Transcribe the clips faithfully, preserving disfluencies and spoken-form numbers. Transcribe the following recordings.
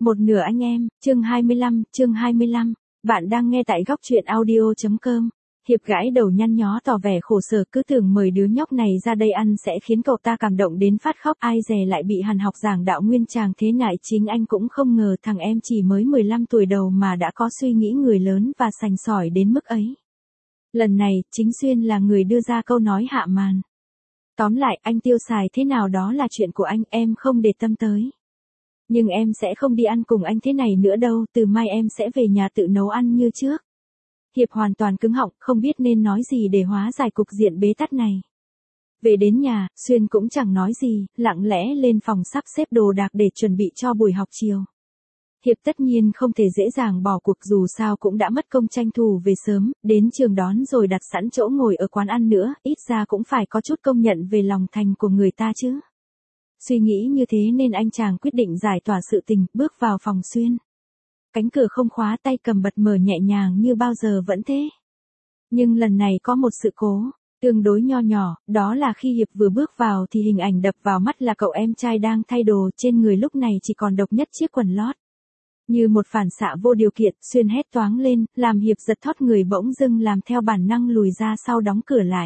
Một nửa anh em, chương hai mươi lăm, chương hai mươi lăm. Bạn đang nghe tại góc truyện audio.com. Hiệp gãi đầu nhăn nhó tỏ vẻ khổ sở, cứ tưởng mời đứa nhóc này ra đây ăn sẽ khiến cậu ta cảm động đến phát khóc, ai dè lại bị Hàn học giảng đạo nguyên tràng thế ngại. Chính anh cũng không ngờ thằng em chỉ mới mười lăm tuổi đầu mà đã có suy nghĩ người lớn và sành sỏi đến mức ấy. Lần này, chính Xuyên là người đưa ra câu nói hạ màn. Tóm lại, anh tiêu xài thế nào đó là chuyện của anh, em không để tâm tới. Nhưng em sẽ không đi ăn cùng anh thế này nữa đâu, từ mai em sẽ về nhà tự nấu ăn như trước. Hiệp hoàn toàn cứng họng, không biết nên nói gì để hóa giải cục diện bế tắc này. Về đến nhà, Xuyên cũng chẳng nói gì, lặng lẽ lên phòng sắp xếp đồ đạc để chuẩn bị cho buổi học chiều. Hiệp tất nhiên không thể dễ dàng bỏ cuộc, dù sao cũng đã mất công tranh thủ về sớm, đến trường đón rồi đặt sẵn chỗ ngồi ở quán ăn nữa, ít ra cũng phải có chút công nhận về lòng thành của người ta chứ. Suy nghĩ như thế nên anh chàng quyết định giải tỏa sự tình, bước vào phòng Xuyên. Cánh cửa không khóa, tay cầm bật mở nhẹ nhàng như bao giờ vẫn thế. Nhưng lần này có một sự cố, tương đối nho nhỏ, đó là khi Hiệp vừa bước vào thì hình ảnh đập vào mắt là cậu em trai đang thay đồ, trên người lúc này chỉ còn độc nhất chiếc quần lót. Như một phản xạ vô điều kiện, Xuyên hét toáng lên, làm Hiệp giật thót người, bỗng dưng làm theo bản năng lùi ra sau đóng cửa lại.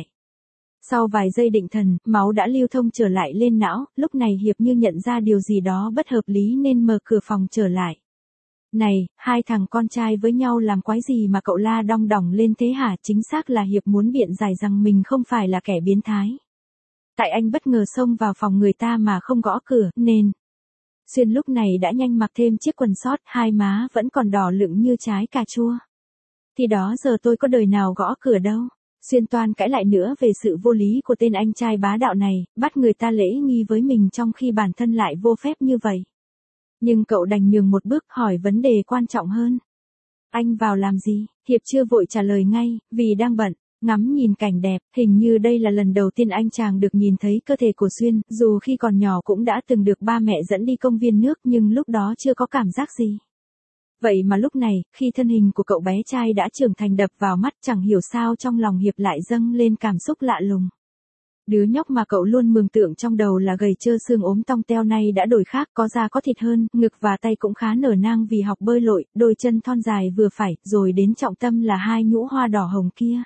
Sau vài giây định thần, máu đã lưu thông trở lại lên não, lúc này Hiệp như nhận ra điều gì đó bất hợp lý nên mở cửa phòng trở lại. Này, hai thằng con trai với nhau làm quái gì mà cậu la đong đỏng lên thế hả? Chính xác là Hiệp muốn biện giải rằng mình không phải là kẻ biến thái. Tại anh bất ngờ xông vào phòng người ta mà không gõ cửa, nên... Xuyên lúc này đã nhanh mặc thêm chiếc quần sót, hai má vẫn còn đỏ lựng như trái cà chua. Thì đó giờ tôi có đời nào gõ cửa đâu. Xuyên toan cãi lại nữa về sự vô lý của tên anh trai bá đạo này, bắt người ta lễ nghi với mình trong khi bản thân lại vô phép như vậy. Nhưng cậu đành nhường một bước, hỏi vấn đề quan trọng hơn. Anh vào làm gì? Hiệp chưa vội trả lời ngay, vì đang bận, ngắm nhìn cảnh đẹp. Hình như đây là lần đầu tiên anh chàng được nhìn thấy cơ thể của Xuyên, dù khi còn nhỏ cũng đã từng được ba mẹ dẫn đi công viên nước nhưng lúc đó chưa có cảm giác gì. Vậy mà lúc này, khi thân hình của cậu bé trai đã trưởng thành đập vào mắt, chẳng hiểu sao trong lòng Hiệp lại dâng lên cảm xúc lạ lùng. Đứa nhóc mà cậu luôn mường tượng trong đầu là gầy trơ xương ốm tong teo nay đã đổi khác, có da có thịt hơn, ngực và tay cũng khá nở nang vì học bơi lội, đôi chân thon dài vừa phải, rồi đến trọng tâm là hai nhũ hoa đỏ hồng kia.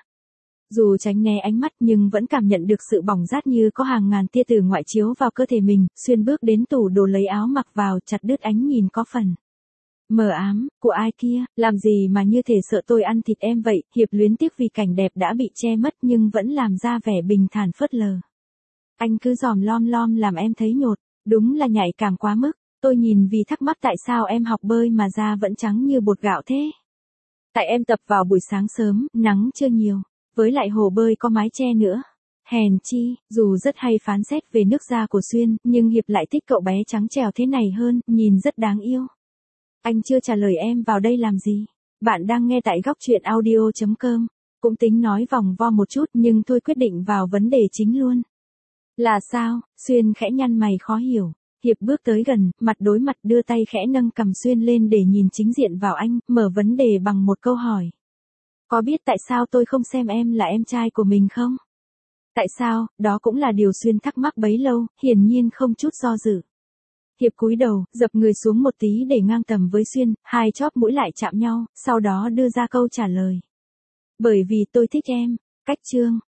Dù tránh né ánh mắt nhưng vẫn cảm nhận được sự bỏng rát như có hàng ngàn tia tử ngoại chiếu vào cơ thể mình. Xuyên bước đến tủ đồ lấy áo mặc vào, chặt đứt ánh nhìn có phần mờ ám của ai kia. Làm gì mà như thể sợ tôi ăn thịt em vậy? Hiệp luyến tiếc vì cảnh đẹp đã bị che mất nhưng vẫn làm ra vẻ bình thản phớt lờ. Anh cứ dòm lom lom làm em thấy nhột, đúng là nhạy cảm quá mức. Tôi nhìn vì thắc mắc tại sao em học bơi mà da vẫn trắng như bột gạo thế. Tại em tập vào buổi sáng sớm, nắng chưa nhiều, với lại hồ bơi có mái che nữa. Hèn chi, dù rất hay phán xét về nước da của Xuyên, nhưng Hiệp lại thích cậu bé trắng trẻo thế này hơn, nhìn rất đáng yêu. Anh chưa trả lời em vào đây làm gì? Bạn đang nghe tại góc truyện audio.com. Cũng tính nói vòng vo một chút nhưng thôi quyết định vào vấn đề chính luôn. Là sao? Xuyên khẽ nhăn mày khó hiểu. Hiệp bước tới gần, mặt đối mặt đưa tay khẽ nâng cằm Xuyên lên để nhìn chính diện vào anh, mở vấn đề bằng một câu hỏi. Có biết tại sao tôi không xem em là em trai của mình không? Tại sao? Đó cũng là điều Xuyên thắc mắc bấy lâu, hiển nhiên không chút do dự. Hiệp cúi đầu, dập người xuống một tí để ngang tầm với Xuyên, hai chóp mũi lại chạm nhau, sau đó đưa ra câu trả lời. Bởi vì tôi thích em. Cách chương.